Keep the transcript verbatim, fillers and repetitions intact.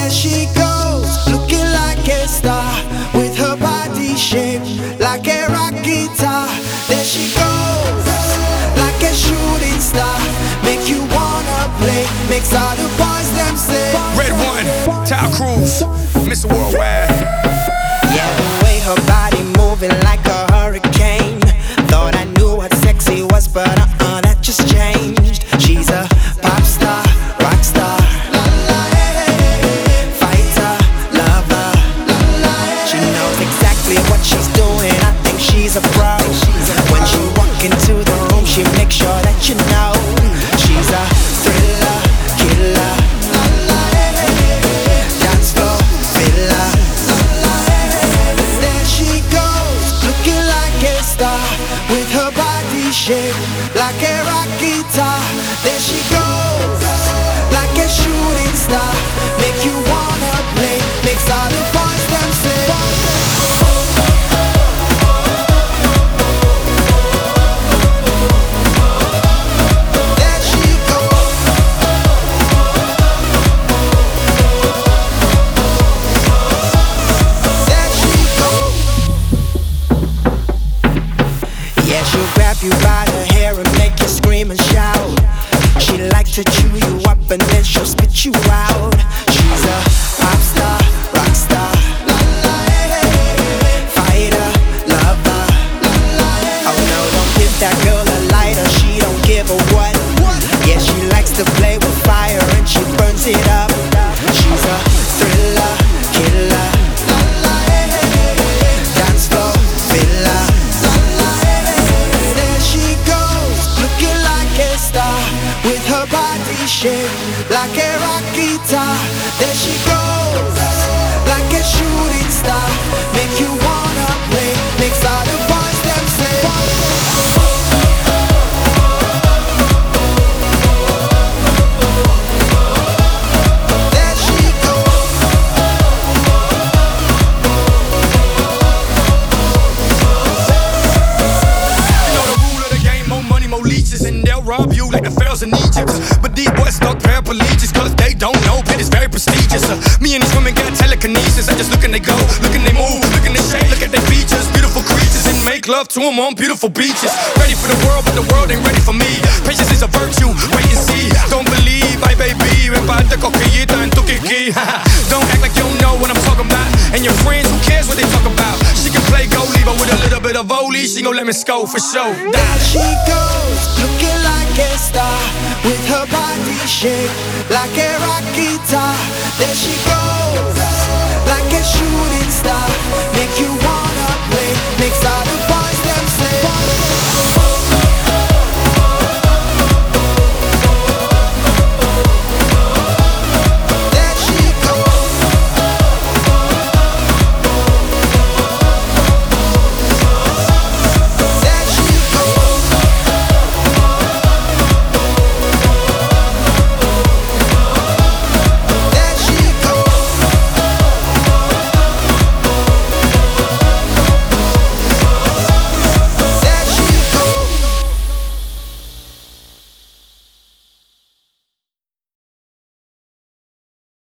There she goes, looking like a star, with her body shaped like a rock guitar. There she goes, like a shooting star, make you wanna play, makes all the boys them say. Red One, Ty Cruz, Mister Worldwide. Yeah, the way her body moving like a hurricane. Thought I knew what sexy was, but uh-uh, that just changed. She's a pop star, rock star, fighter, lover. She knows exactly what she's doing, I think she's a pro. When she walk into the room, she makes sure that you know she's a thriller, killer, dance floor filler. There she goes, looking like a star, with her body shaped like a rock guitar. There she goes, like a shooting star, make you wanna play, makes all the boys them say. There she goes. There she goes. Yeah, she'll grab you by the hair and make you scream and shout. She likes to chew you up and then she'll spit you out. She's a pop star, rock star, fighter, lover. Oh no, don't give that girl a lighter, she don't give a what. Yeah, she likes to play with fire and she burns it up. She's a thriller, killer, dance floor filler. There she goes, looking like a star, with her body shaped like a rock guitar. There she goes, like a shooting star, make you wanna play, makes all the boys them say. There she goes. You know the rule of the game, more money, more leeches, and they'll rob you like the pharaohs in Egypt. But these boys stuck paraplegics, cause they don't know that it's very prestigious. uh, Me and these women got telekinesis, I just look and they go, look and they move, look and they shake, look at their features, beautiful creatures, and make love to them on beautiful beaches. Ready for the world, but the world ain't ready for me. Patience is a virtue, wait and see. Don't believe, ay baby, reparte coquillita en tu kiki. Don't act like you don't know what I'm talking about. And your friends, who cares what they talk about? She can play goalie, but with a little bit of volley, she gon' let me score for sure. There she goes, looking like a star, with her body shaped like a rock guitar. There she goes, like a shooting star,